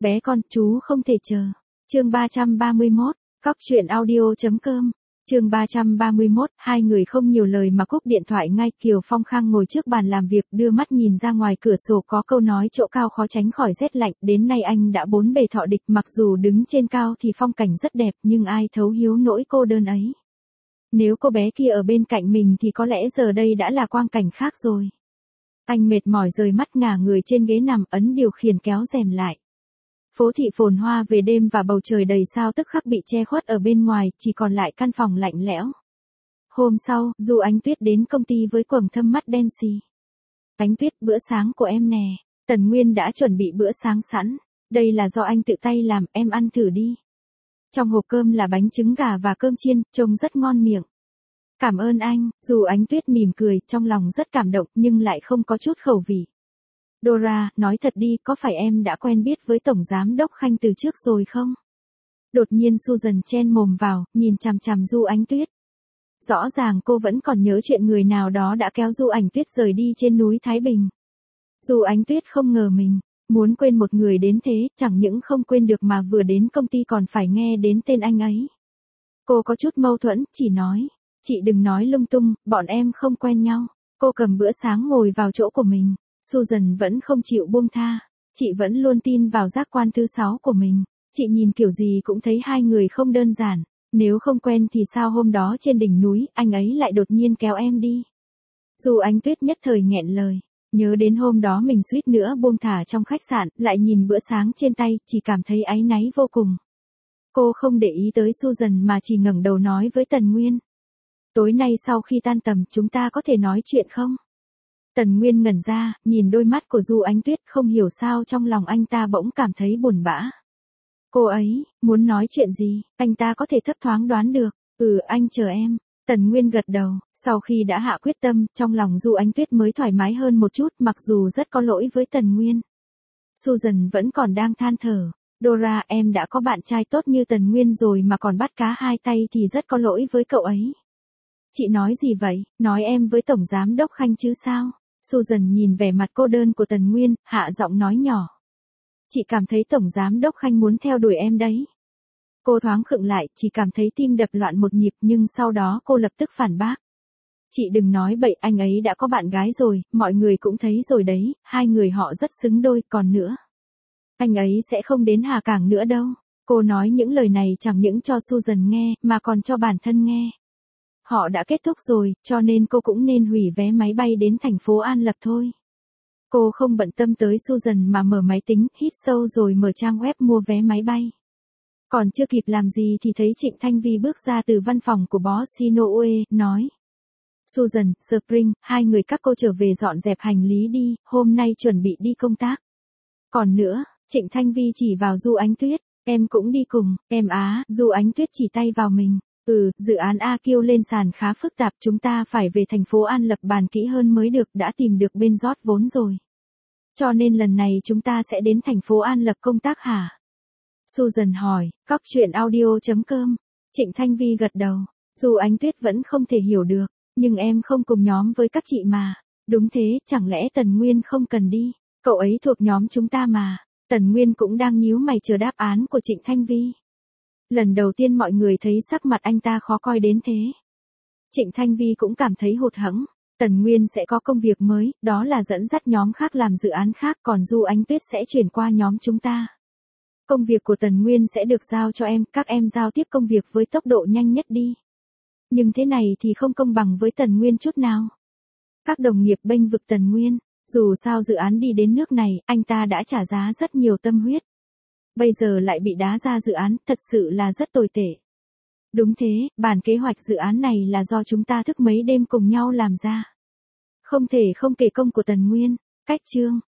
Bé con, chú không thể chờ. Chương 331, Cóc truyện audio.com. Chương 331, hai người không nhiều lời mà cúp điện thoại ngay. Kiều Phong Khang ngồi trước bàn làm việc, đưa mắt nhìn ra ngoài cửa sổ, có câu nói chỗ cao khó tránh khỏi rét lạnh, đến nay anh đã bốn bề thọ địch, mặc dù đứng trên cao thì phong cảnh rất đẹp, nhưng ai thấu hiếu nỗi cô đơn ấy. Nếu cô bé kia ở bên cạnh mình thì có lẽ giờ đây đã là quang cảnh khác rồi. Anh mệt mỏi rời mắt, ngả người trên ghế nằm, ấn điều khiển kéo rèm lại. Phố thị phồn hoa về đêm và bầu trời đầy sao tức khắc bị che khuất ở bên ngoài, chỉ còn lại căn phòng lạnh lẽo. Hôm sau, Du Ánh Tuyết đến công ty với quầng thâm mắt đen xì. Ánh Tuyết, bữa sáng của em nè. Tần Nguyên đã chuẩn bị bữa sáng sẵn. Đây là do anh tự tay làm, em ăn thử đi. Trong hộp cơm là bánh trứng gà và cơm chiên, trông rất ngon miệng. Cảm ơn anh. Dù Ánh Tuyết mỉm cười, trong lòng rất cảm động nhưng lại không có chút khẩu vị. Dora, nói thật đi, có phải em đã quen biết với Tổng Giám Đốc Khanh từ trước rồi không? Đột nhiên Susan chen mồm vào, nhìn chằm chằm Du Ánh Tuyết. Rõ ràng cô vẫn còn nhớ chuyện người nào đó đã kéo Du Ánh Tuyết rời đi trên núi Thái Bình. Du Ánh Tuyết không ngờ mình muốn quên một người đến thế, chẳng những không quên được mà vừa đến công ty còn phải nghe đến tên anh ấy. Cô có chút mâu thuẫn, chỉ nói, chị đừng nói lung tung, bọn em không quen nhau. Cô cầm bữa sáng ngồi vào chỗ của mình. Susan vẫn không chịu buông tha, chị vẫn luôn tin vào giác quan thứ 6 của mình. Chị nhìn kiểu gì cũng thấy hai người không đơn giản, nếu không quen thì sao hôm đó trên đỉnh núi, anh ấy lại đột nhiên kéo em đi. Dù Ánh Tuyết nhất thời nghẹn lời, nhớ đến hôm đó mình suýt nữa buông thả trong khách sạn, lại nhìn bữa sáng trên tay, chỉ cảm thấy áy náy vô cùng. Cô không để ý tới Susan mà chỉ ngẩng đầu nói với Tần Nguyên. Tối nay sau khi tan tầm chúng ta có thể nói chuyện không? Tần Nguyên ngẩn ra, nhìn đôi mắt của Du Ánh Tuyết, không hiểu sao trong lòng anh ta bỗng cảm thấy buồn bã. Cô ấy, muốn nói chuyện gì, anh ta có thể thấp thoáng đoán được. Anh chờ em. Tần Nguyên gật đầu, sau khi đã hạ quyết tâm, trong lòng Du Ánh Tuyết mới thoải mái hơn một chút, mặc dù rất có lỗi với Tần Nguyên. Susan vẫn còn đang than thở. Dora, em đã có bạn trai tốt như Tần Nguyên rồi mà còn bắt cá hai tay thì rất có lỗi với cậu ấy. Chị nói gì vậy, nói em với Tổng Giám Đốc Khanh chứ sao? Susan nhìn vẻ mặt cô đơn của Tần Nguyên, hạ giọng nói nhỏ. Chị cảm thấy Tổng Giám Đốc Khanh muốn theo đuổi em đấy. Cô thoáng khựng lại, chỉ cảm thấy tim đập loạn một nhịp nhưng sau đó cô lập tức phản bác. Chị đừng nói bậy, anh ấy đã có bạn gái rồi, mọi người cũng thấy rồi đấy, hai người họ rất xứng đôi, còn nữa. Anh ấy sẽ không đến Hà Cảng nữa đâu. Cô nói những lời này chẳng những cho Susan nghe, mà còn cho bản thân nghe. Họ đã kết thúc rồi, cho nên cô cũng nên hủy vé máy bay đến thành phố An Lập thôi. Cô không bận tâm tới Susan mà mở máy tính, hít sâu rồi mở trang web mua vé máy bay. Còn chưa kịp làm gì thì thấy Trịnh Thanh Vi bước ra từ văn phòng của boss Inoue, nói. Susan, Spring, hai người các cô trở về dọn dẹp hành lý đi, hôm nay chuẩn bị đi công tác. Còn nữa, Trịnh Thanh Vi chỉ vào Du Ánh Tuyết, em cũng đi cùng, em á, Du Ánh Tuyết chỉ tay vào mình. Dự án A Kiêu lên sàn khá phức tạp, chúng ta phải về thành phố An Lập bàn kỹ hơn mới được, đã tìm được bên rót vốn rồi. Cho nên lần này chúng ta sẽ đến thành phố An Lập công tác hả? Susan hỏi, Cóc truyện audio.com. Trịnh Thanh Vi gật đầu, dù Ánh Tuyết vẫn không thể hiểu được, nhưng em không cùng nhóm với các chị mà. Đúng thế, chẳng lẽ Tần Nguyên không cần đi, cậu ấy thuộc nhóm chúng ta mà. Tần Nguyên cũng đang nhíu mày chờ đáp án của Trịnh Thanh Vi. Lần đầu tiên mọi người thấy sắc mặt anh ta khó coi đến thế. Trịnh Thanh Vi cũng cảm thấy hụt hẫng. Tần Nguyên sẽ có công việc mới, đó là dẫn dắt nhóm khác làm dự án khác, còn Du Ánh Tuyết sẽ chuyển qua nhóm chúng ta. Công việc của Tần Nguyên sẽ được giao cho em, các em giao tiếp công việc với tốc độ nhanh nhất đi. Nhưng thế này thì không công bằng với Tần Nguyên chút nào. Các đồng nghiệp bênh vực Tần Nguyên, dù sao dự án đi đến nước này, anh ta đã trả giá rất nhiều tâm huyết. Bây giờ lại bị đá ra dự án, thật sự là rất tồi tệ. Đúng thế, bản kế hoạch dự án này là do chúng ta thức mấy đêm cùng nhau làm ra. Không thể không kể công của Tần Nguyên. Cách chương